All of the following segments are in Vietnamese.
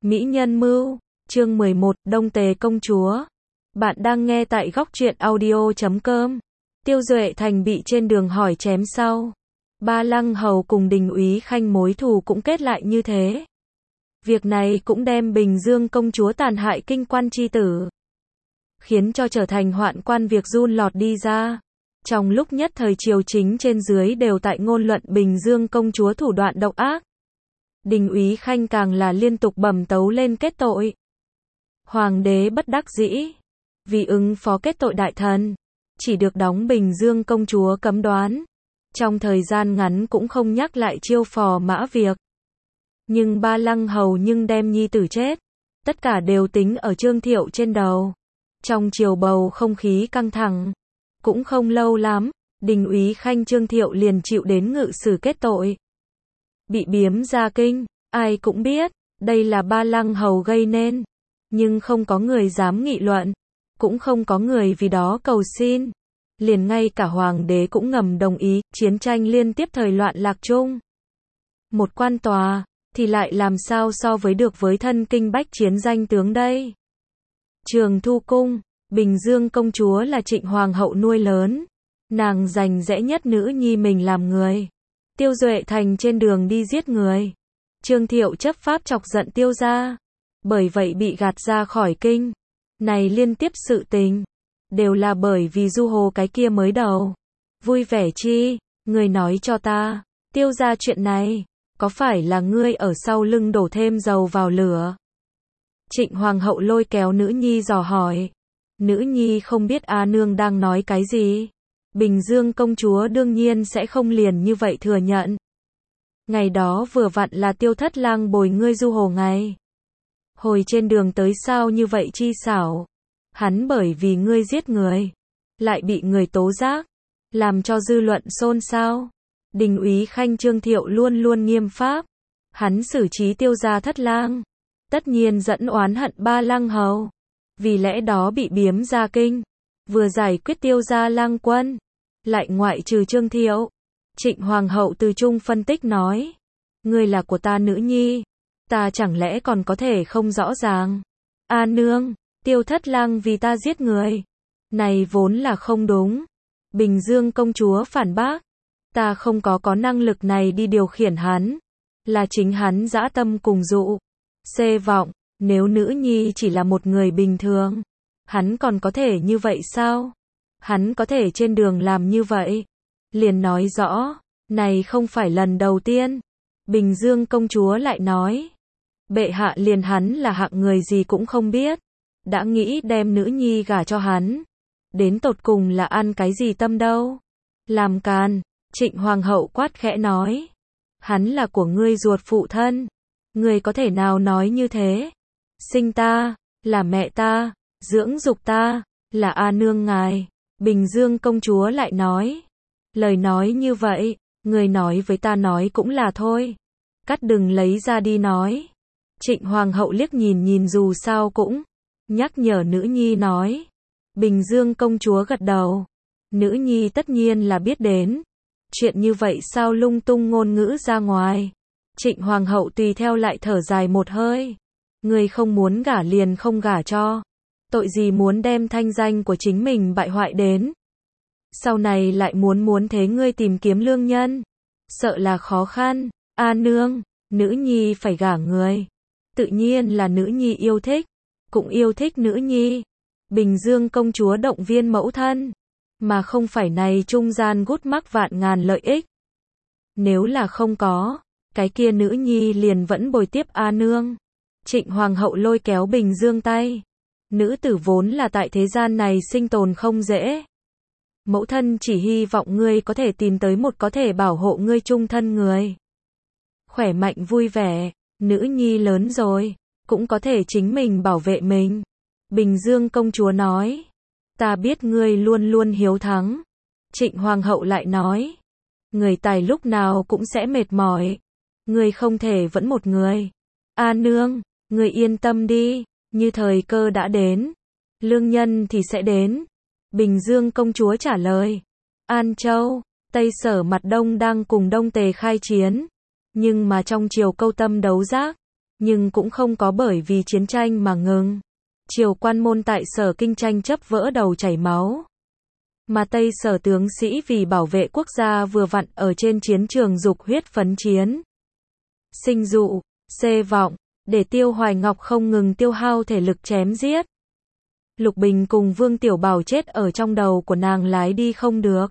Mỹ Nhân Mưu, chương 11, Đông Tề Công Chúa. Bạn đang nghe tại góc truyện audio.com. Tiêu Duệ Thành bị trên đường hỏi chém sau. Ba Lăng Hầu cùng Đình Úy Khanh mối thù cũng kết lại như thế. Việc này cũng đem Bình Dương công chúa tàn hại kinh quan chi tử, khiến cho trở thành hoạn quan việc giun lọt đi ra. Trong lúc nhất thời triều chính trên dưới đều tại ngôn luận Bình Dương công chúa thủ đoạn độc ác. Đình Úy Khanh càng là liên tục bẩm tấu lên kết tội. Hoàng đế bất đắc dĩ, vì ứng phó kết tội đại thần, chỉ được đóng Bình Dương công chúa cấm đoán. Trong thời gian ngắn cũng không nhắc lại chiêu phò mã việc. Nhưng Ba Lăng Hầu nhưng đem nhi tử chết, tất cả đều tính ở Trương Thiệu trên đầu. Trong triều bầu không khí căng thẳng, cũng không lâu lắm, Đình Úy Khanh Trương Thiệu liền chịu đến ngự sử kết tội. Bị biếm ra kinh, ai cũng biết, đây là Ba Lăng Hầu gây nên. Nhưng không có người dám nghị luận, cũng không có người vì đó cầu xin. Liền ngay cả hoàng đế cũng ngầm đồng ý, chiến tranh liên tiếp thời loạn lạc chung. Một quan tòa, thì lại làm sao so với được với thân kinh bách chiến danh tướng đây. Trường Thu Cung, Bình Dương công chúa là Trịnh Hoàng hậu nuôi lớn. Nàng dành dẽ nhất nữ nhi mình làm người. Tiêu Duệ Thành trên đường đi giết người. Trương Thiệu chấp pháp chọc giận Tiêu gia, bởi vậy bị gạt ra khỏi kinh. Này liên tiếp sự tình, đều là bởi vì Du Hồ cái kia mới đầu. Vui vẻ chi, ngươi nói cho ta, Tiêu gia chuyện này, có phải là ngươi ở sau lưng đổ thêm dầu vào lửa? Trịnh Hoàng hậu lôi kéo nữ nhi dò hỏi. Nữ nhi không biết A nương đang nói cái gì. Bình Dương công chúa đương nhiên sẽ không liền như vậy thừa nhận. Ngày đó vừa vặn là Tiêu thất lang bồi ngươi Du Hồ ngày. Hồi trên đường tới sao như vậy chi xảo. Hắn bởi vì ngươi giết người, lại bị người tố giác, làm cho dư luận xôn xao. Đình Úy Khanh Trương Thiệu luôn luôn nghiêm pháp. Hắn xử trí Tiêu gia thất lang, tất nhiên dẫn oán hận Ba Lăng Hầu. Vì lẽ đó bị biếm ra kinh. Vừa giải quyết Tiêu gia lang quân, lại ngoại trừ Trương Thiệu. Trịnh Hoàng hậu từ trung phân tích nói, ngươi là của ta nữ nhi, ta chẳng lẽ còn có thể không rõ ràng. A nương, Tiêu thất lang vì ta giết người, này vốn là không đúng. Bình Dương công chúa phản bác, ta không có năng lực này đi điều khiển hắn, là chính hắn dã tâm cùng dụ, xê vọng. Nếu nữ nhi chỉ là một người bình thường, hắn còn có thể như vậy sao? Hắn có thể trên đường làm như vậy, liền nói rõ, này không phải lần đầu tiên. Bình Dương công chúa lại nói, bệ hạ liền hắn là hạng người gì cũng không biết, đã nghĩ đem nữ nhi gả cho hắn, đến tột cùng là ăn cái gì tâm đâu. Làm càn, Trịnh Hoàng hậu quát khẽ nói, hắn là của ngươi ruột phụ thân, ngươi có thể nào nói như thế? Sinh ta, là mẹ ta, dưỡng dục ta, là A nương ngài. Bình Dương công chúa lại nói, lời nói như vậy, người nói với ta nói cũng là thôi, cắt đừng lấy ra đi nói. Trịnh Hoàng hậu liếc nhìn dù sao cũng nhắc nhở nữ nhi nói. Bình Dương công chúa gật đầu, nữ nhi tất nhiên là biết đến. Chuyện như vậy sao lung tung ngôn ngữ ra ngoài. Trịnh Hoàng hậu tùy theo lại thở dài một hơi. Người không muốn gả liền không gả cho. Tội gì muốn đem thanh danh của chính mình bại hoại đến. Sau này lại muốn thế ngươi tìm kiếm lương nhân. Sợ là khó khăn. A nương, nữ nhi phải gả người. Tự nhiên là nữ nhi yêu thích. Cũng yêu thích nữ nhi. Bình Dương công chúa động viên mẫu thân. Mà không phải này trung gian gút mắc vạn ngàn lợi ích. Nếu là không có, cái kia nữ nhi liền vẫn bồi tiếp A nương. Trịnh Hoàng hậu lôi kéo Bình Dương tay. Nữ tử vốn là tại thế gian này sinh tồn không dễ. Mẫu thân chỉ hy vọng ngươi có thể tìm tới một có thể bảo hộ ngươi chung thân người. Khỏe mạnh vui vẻ, nữ nhi lớn rồi, cũng có thể chính mình bảo vệ mình. Bình Dương công chúa nói, ta biết ngươi luôn luôn hiếu thắng. Trịnh Hoàng hậu lại nói, người tài lúc nào cũng sẽ mệt mỏi. Ngươi không thể vẫn một người. A nương, ngươi yên tâm đi, như thời cơ đã đến, lương nhân thì sẽ đến. Bình Dương công chúa trả lời. An Châu, Tây Sở mặt Đông đang cùng Đông Tề khai chiến, nhưng mà trong triều câu tâm đấu giác, nhưng cũng không có bởi vì chiến tranh mà ngừng. Triều quan môn tại Sở Kinh tranh chấp vỡ đầu chảy máu. Mà Tây Sở tướng sĩ vì bảo vệ quốc gia vừa vặn ở trên chiến trường dục huyết phấn chiến. Sinh dụ, xê vọng, để Tiêu Hoài Ngọc không ngừng tiêu hao thể lực chém giết. Lục Bình cùng Vương Tiểu Bảo chết ở trong đầu của nàng lái đi không được.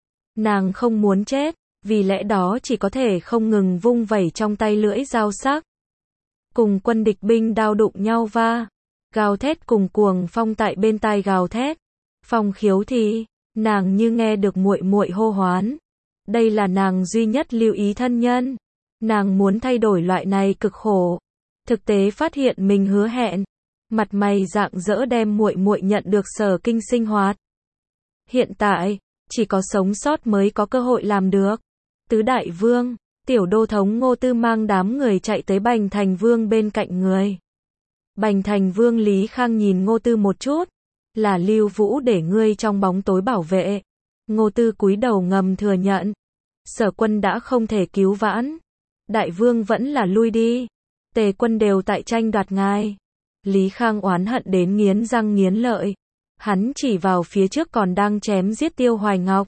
Nàng không muốn chết, vì lẽ đó chỉ có thể không ngừng vung vẩy trong tay lưỡi dao sắc. Cùng quân địch binh đao đụng nhau va, gào thét cùng cuồng phong tại bên tai gào thét. Phong khiếu thì, nàng như nghe được muội muội hô hoán. Đây là nàng duy nhất lưu ý thân nhân. Nàng muốn thay đổi loại này cực khổ. Thực tế phát hiện mình hứa hẹn, mặt mày rạng rỡ đem muội muội nhận được Sở Kinh sinh hoạt. Hiện tại, chỉ có sống sót mới có cơ hội làm được. Tứ đại vương, tiểu đô thống Ngô Tư mang đám người chạy tới Bành Thành Vương bên cạnh người. Bành Thành Vương Lý Khang nhìn Ngô Tư một chút, là Lưu Vũ để ngươi trong bóng tối bảo vệ. Ngô Tư cúi đầu ngầm thừa nhận, Sở quân đã không thể cứu vãn. Đại vương vẫn là lui đi. Tề quân đều tại tranh đoạt ngài. Lý Khang oán hận đến nghiến răng nghiến lợi. Hắn chỉ vào phía trước còn đang chém giết Tiêu Hoài Ngọc.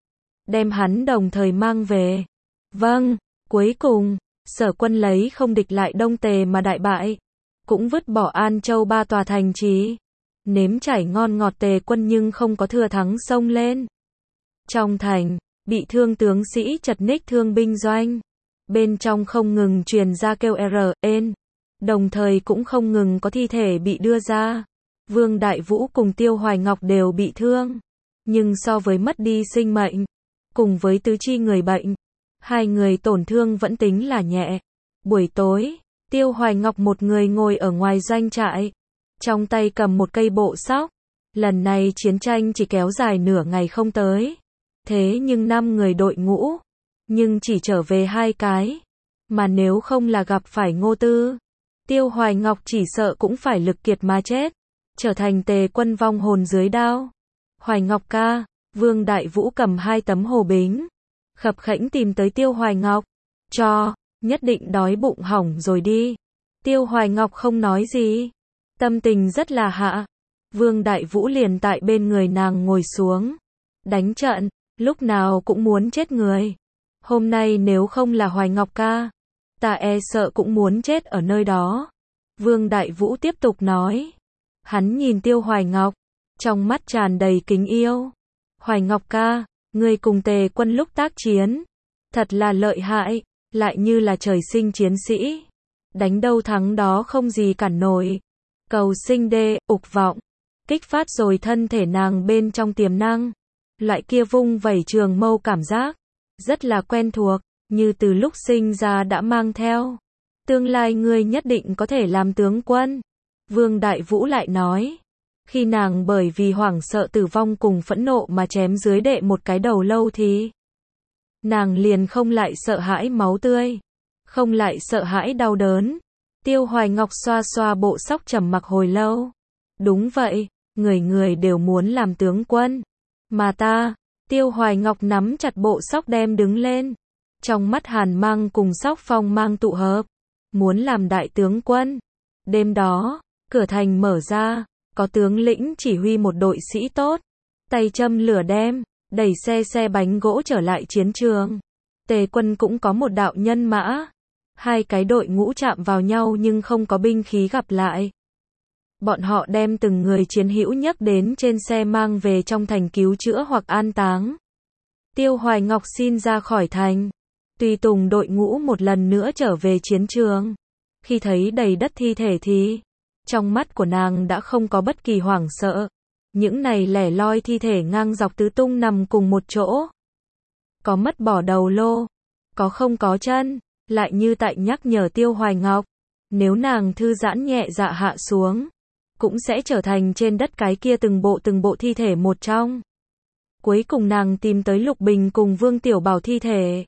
Đem hắn đồng thời mang về. Vâng, cuối cùng, Sở quân lấy không địch lại Đông Tề mà đại bại. Cũng vứt bỏ An Châu 3 tòa thành trì. Nếm trải ngon ngọt Tề quân nhưng không có thừa thắng xông lên. Trong thành, bị thương tướng sĩ chật ních thương binh doanh. Bên trong không ngừng truyền ra kêu R.N. Đồng thời cũng không ngừng có thi thể bị đưa ra. Vương Đại Vũ cùng Tiêu Hoài Ngọc đều bị thương. Nhưng so với mất đi sinh mệnh, cùng với tứ chi người bệnh, hai người tổn thương vẫn tính là nhẹ. Buổi tối, Tiêu Hoài Ngọc một người ngồi ở ngoài doanh trại, trong tay cầm một cây bộ sóc. Lần này chiến tranh chỉ kéo dài nửa ngày không tới. Thế nhưng 5 người đội ngũ, nhưng chỉ trở về 2 cái. Mà nếu không là gặp phải Ngô Tư, Tiêu Hoài Ngọc chỉ sợ cũng phải lực kiệt mà chết, trở thành Tề quân vong hồn dưới đao. Hoài Ngọc ca, Vương Đại Vũ cầm 2 tấm hồ bính, khập khẽnh tìm tới Tiêu Hoài Ngọc, cho, nhất định đói bụng hỏng rồi đi. Tiêu Hoài Ngọc không nói gì, tâm tình rất là hạ. Vương Đại Vũ liền tại bên người nàng ngồi xuống, đánh trận, lúc nào cũng muốn chết người. Hôm nay nếu không là Hoài Ngọc ca, ta e sợ cũng muốn chết ở nơi đó. Vương Đại Vũ tiếp tục nói. Hắn nhìn Tiêu Hoài Ngọc, trong mắt tràn đầy kính yêu. Hoài Ngọc ca, ngươi cùng Tề quân lúc tác chiến, thật là lợi hại, lại như là trời sinh chiến sĩ. Đánh đâu thắng đó không gì cản nổi. Cầu sinh đê, ục vọng, kích phát rồi thân thể nàng bên trong tiềm năng. Loại kia vung vẩy trường mâu cảm giác, rất là quen thuộc, như từ lúc sinh ra đã mang theo. Tương lai ngươi nhất định có thể làm tướng quân. Vương Đại Vũ lại nói. Khi nàng bởi vì hoảng sợ tử vong cùng phẫn nộ mà chém dưới đệ một cái đầu lâu thì nàng liền không lại sợ hãi máu tươi, không lại sợ hãi đau đớn. Tiêu Hoài Ngọc xoa xoa bộ sóc trầm mặc hồi lâu. Đúng vậy, người người đều muốn làm tướng quân. Mà ta, Tiêu Hoài Ngọc nắm chặt bộ sóc đem đứng lên. Trong mắt hàn mang cùng sóc phong mang tụ hợp. Muốn làm đại tướng quân. Đêm đó, cửa thành mở ra, có tướng lĩnh chỉ huy một đội sĩ tốt. Tay châm lửa đem, đẩy xe bánh gỗ trở lại chiến trường. Tề quân cũng có một đạo nhân mã. Hai cái đội ngũ chạm vào nhau nhưng không có binh khí gặp lại. Bọn họ đem từng người chiến hữu nhấc đến trên xe mang về trong thành cứu chữa hoặc an táng. Tiêu Hoài Ngọc xin ra khỏi thành, tùy tùng đội ngũ một lần nữa trở về chiến trường. Khi thấy đầy đất thi thể thì, trong mắt của nàng đã không có bất kỳ hoảng sợ. Những này lẻ loi thi thể ngang dọc tứ tung nằm cùng một chỗ. Có mất bỏ đầu lô, có không có chân, lại như tại nhắc nhở Tiêu Hoài Ngọc. Nếu nàng thư giãn nhẹ dạ hạ xuống, cũng sẽ trở thành trên đất cái kia từng bộ thi thể một trong. Cuối cùng nàng tìm tới Lục Bình cùng Vương Tiểu Bảo thi thể.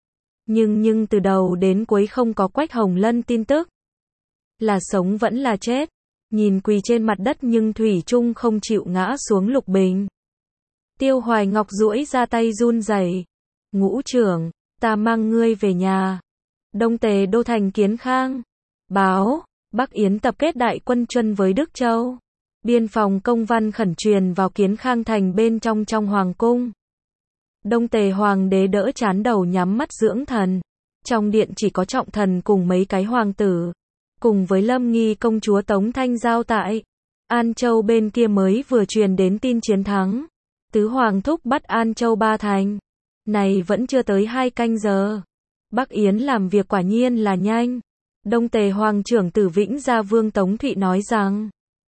Nhưng từ đầu đến cuối không có Quách Hồng Lân tin tức. Là sống vẫn là chết. Nhìn quỳ trên mặt đất nhưng thủy chung không chịu ngã xuống Lục Bình. Tiêu Hoài Ngọc duỗi ra tay run rẩy. Ngũ trưởng, ta mang ngươi về nhà. Đông Tề đô thành Kiến Khang. Báo, Bắc Yến tập kết đại quân truân với Đức Châu. Biên phòng công văn khẩn truyền vào Kiến Khang thành bên trong hoàng cung. Đông Tề hoàng đế đỡ chán đầu nhắm mắt dưỡng thần. Trong điện chỉ có trọng thần cùng mấy cái hoàng tử, cùng với Lâm Nghi công chúa Tống Thanh Giao tại An Châu bên kia mới vừa truyền đến tin chiến thắng. Tứ hoàng thúc bắt An Châu ba thành. Này vẫn chưa tới 2 canh giờ. Bắc Yến làm việc quả nhiên là nhanh. Đông Tề hoàng trưởng tử Vĩnh Gia Vương Tống Thụy nói rằng,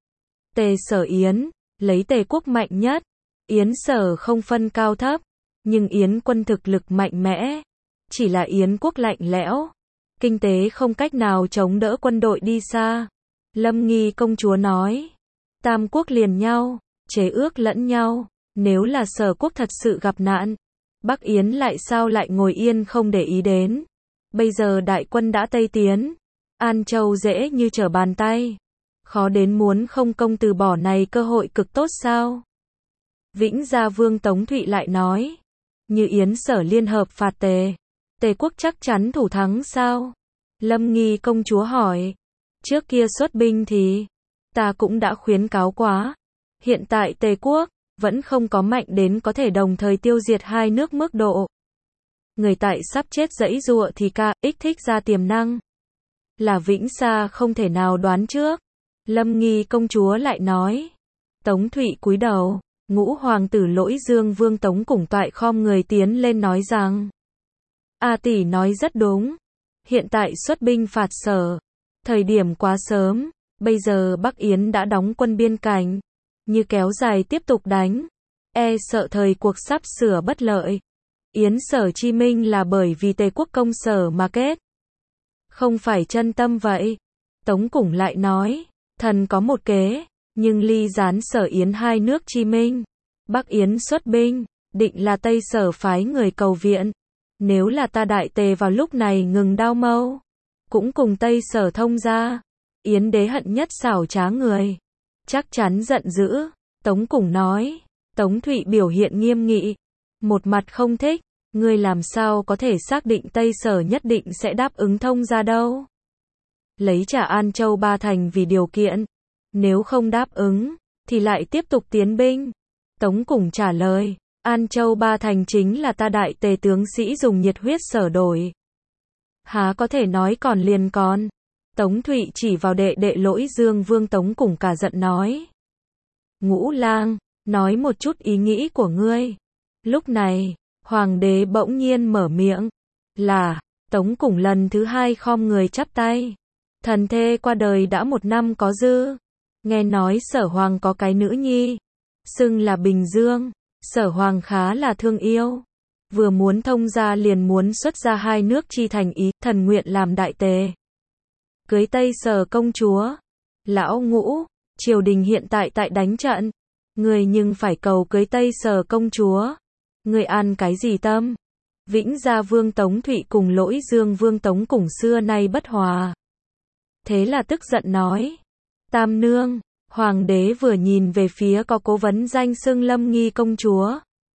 Tề Sở Yến, lấy Tề quốc mạnh nhất. Yến Sở không phân cao thấp, nhưng Yến quân thực lực mạnh mẽ. Chỉ là Yến quốc lạnh lẽo, kinh tế không cách nào chống đỡ quân đội đi xa. Lâm Nghi công chúa nói, tam quốc liền nhau, chế ước lẫn nhau. Nếu là Sở quốc thật sự gặp nạn, Bắc Yến lại sao lại ngồi yên không để ý đến. Bây giờ đại quân đã Tây tiến, An Châu dễ như trở bàn tay. Khó đến muốn không công từ bỏ này cơ hội cực tốt sao? Vĩnh Gia Vương Tống Thụy lại nói, như Yến Sở liên hợp phạt Tề, Tề quốc chắc chắn thủ thắng sao? Lâm Nghi công chúa hỏi, trước kia xuất binh thì, ta cũng đã khuyến cáo quá. Hiện tại Tề quốc, vẫn không có mạnh đến có thể đồng thời tiêu diệt 2 nước mức độ. Người tại sắp chết giãy giụa thì KX thích ra tiềm năng. Là Vĩnh Gia không thể nào đoán trước. Lâm Nghi công chúa lại nói. Tống Thụy cúi đầu, ngũ hoàng tử Lỗi Dương Vương Tống Củng Toại khom người tiến lên nói rằng, A tỷ nói rất đúng. Hiện tại xuất binh phạt Sở, thời điểm quá sớm. Bây giờ Bắc Yến đã đóng quân biên cảnh, như kéo dài tiếp tục đánh, sợ thời cuộc sắp sửa bất lợi. Yến Sở chi minh là bởi vì Tề quốc công Sở mà kết, không phải chân tâm vậy. Tống Củng lại nói, thần có một kế, nhưng ly gián Sở Yến 2 nước chi minh. Bắc Yến xuất binh, định là Tây Sở phái người cầu viện. Nếu là ta đại Tề vào lúc này ngừng đao mâu, cũng cùng Tây Sở thông ra. Yến đế hận nhất xảo trá người, chắc chắn giận dữ. Tống Củng nói. Tống Thụy biểu hiện nghiêm nghị, một mặt không thích, ngươi làm sao có thể xác định Tây Sở nhất định sẽ đáp ứng thông ra đâu. Lấy trả An Châu 3 thành vì điều kiện, nếu không đáp ứng, thì lại tiếp tục tiến binh. Tống Củng trả lời, An Châu 3 thành chính là ta đại Tề tướng sĩ dùng nhiệt huyết sở đổi. Há có thể nói còn liền còn. Tống Thụy chỉ vào đệ đệ Lỗi Dương Vương Tống Củng cả giận nói. Ngũ lang, nói một chút ý nghĩ của ngươi. Lúc này, hoàng đế bỗng nhiên mở miệng. Là, Tống Củng lần thứ 2 khom người chắp tay. Thần thê qua đời đã 1 năm có dư. Nghe nói Sở hoàng có cái nữ nhi, xưng là Bình Dương. Sở hoàng khá là thương yêu, vừa muốn thông gia liền muốn xuất ra 2 nước chi thành ý. Thần nguyện làm đại Tề, cưới Tây Sở công chúa. Lão Ngũ, triều đình hiện tại đánh trận, người nhưng phải cầu cưới Tây Sở công chúa. Người ăn cái gì tâm? Vĩnh Gia Vương Tống Thụy cùng Lỗi Dương Vương Tống Củng xưa nay bất hòa, thế là tức giận nói. Tam nương, hoàng đế vừa nhìn về phía có cố vấn danh xưng Lâm Nghi công chúa.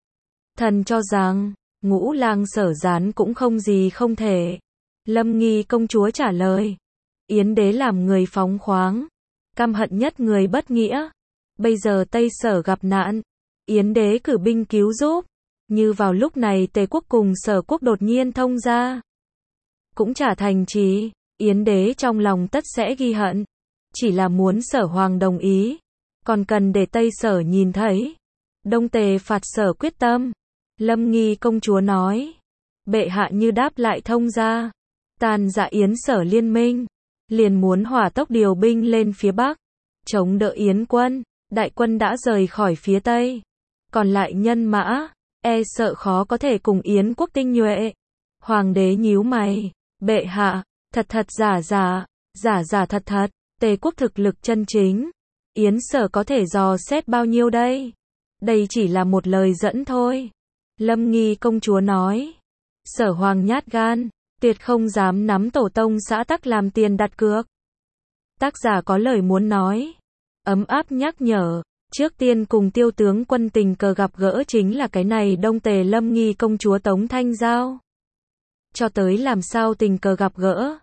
Thần cho rằng, Ngũ lang Sở gián cũng không gì không thể. Lâm Nghi công chúa trả lời. Yến đế làm người phóng khoáng, căm hận nhất người bất nghĩa. Bây giờ Tây Sở gặp nạn, Yến đế cử binh cứu giúp. Như vào lúc này Tề quốc cùng Sở quốc đột nhiên thông ra, cũng trả thành trì, Yến đế trong lòng tất sẽ ghi hận. Chỉ là muốn Sở hoàng đồng ý, còn cần để Tây Sở nhìn thấy. Đông Tề phạt Sở quyết tâm. Lâm Nghi công chúa nói. Bệ hạ như đáp lại thông ra, tàn dạ Yến Sở liên minh, liền muốn hỏa tốc điều binh lên phía Bắc, chống đỡ Yến quân. Đại quân đã rời khỏi phía Tây, còn lại nhân mã, sợ khó có thể cùng Yến quốc tinh nhuệ. Hoàng đế nhíu mày. Bệ hạ, thật thật giả giả, giả giả thật thật. Tề quốc thực lực chân chính, Yến Sở có thể dò xét bao nhiêu đây? Đây chỉ là một lời dẫn thôi. Lâm Nghi công chúa nói. Sở hoàng nhát gan, tuyệt không dám nắm tổ tông xã tắc làm tiền đặt cược. Tác giả có lời muốn nói. Ấm áp nhắc nhở. Trước tiên cùng Tiêu tướng quân tình cờ gặp gỡ chính là cái này Đông Tề Lâm Nghi công chúa Tống Thanh Giao. Cho tới làm sao tình cờ gặp gỡ,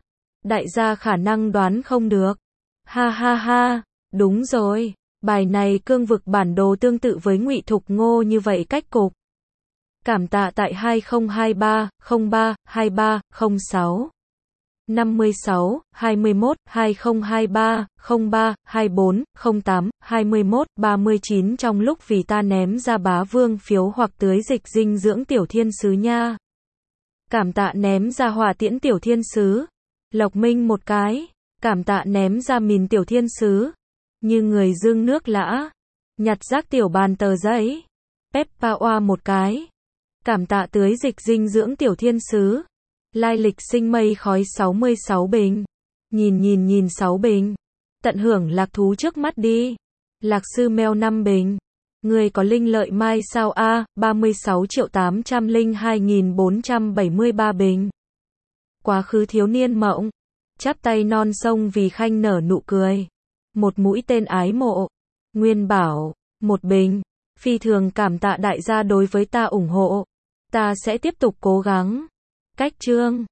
Đại gia khả năng đoán không được. Ha ha ha, đúng rồi. Bài này cương vực bản đồ tương tự với Ngụy Thục Ngô như vậy cách cục. Cảm tạ tại 2023 03 23 06 56 21 2023 03 24 08 21 39 trong lúc vì ta ném ra bá vương phiếu hoặc tưới dịch dinh dưỡng tiểu thiên sứ nha. Cảm tạ ném ra hỏa tiễn tiểu thiên sứ. Lộc Minh một cái. Cảm tạ ném ra mìn tiểu thiên sứ. Như người dương nước lã. Nhặt rác tiểu bàn tờ giấy. Peppa Oa một cái. Cảm tạ tưới dịch dinh dưỡng tiểu thiên sứ. Lai lịch sinh mây khói 66 bình. Nhìn 6 bình. Tận hưởng lạc thú trước mắt đi. Lạc sư mèo 5 bình. Người có linh lợi mai sao a, 36.802.473 bình. Quá khứ thiếu niên mộng. Chắp tay non sông vì khanh nở nụ cười. Một mũi tên ái mộ. Nguyên bảo, 1 bình. Phi thường cảm tạ đại gia đối với ta ủng hộ. Ta sẽ tiếp tục cố gắng. Cách chương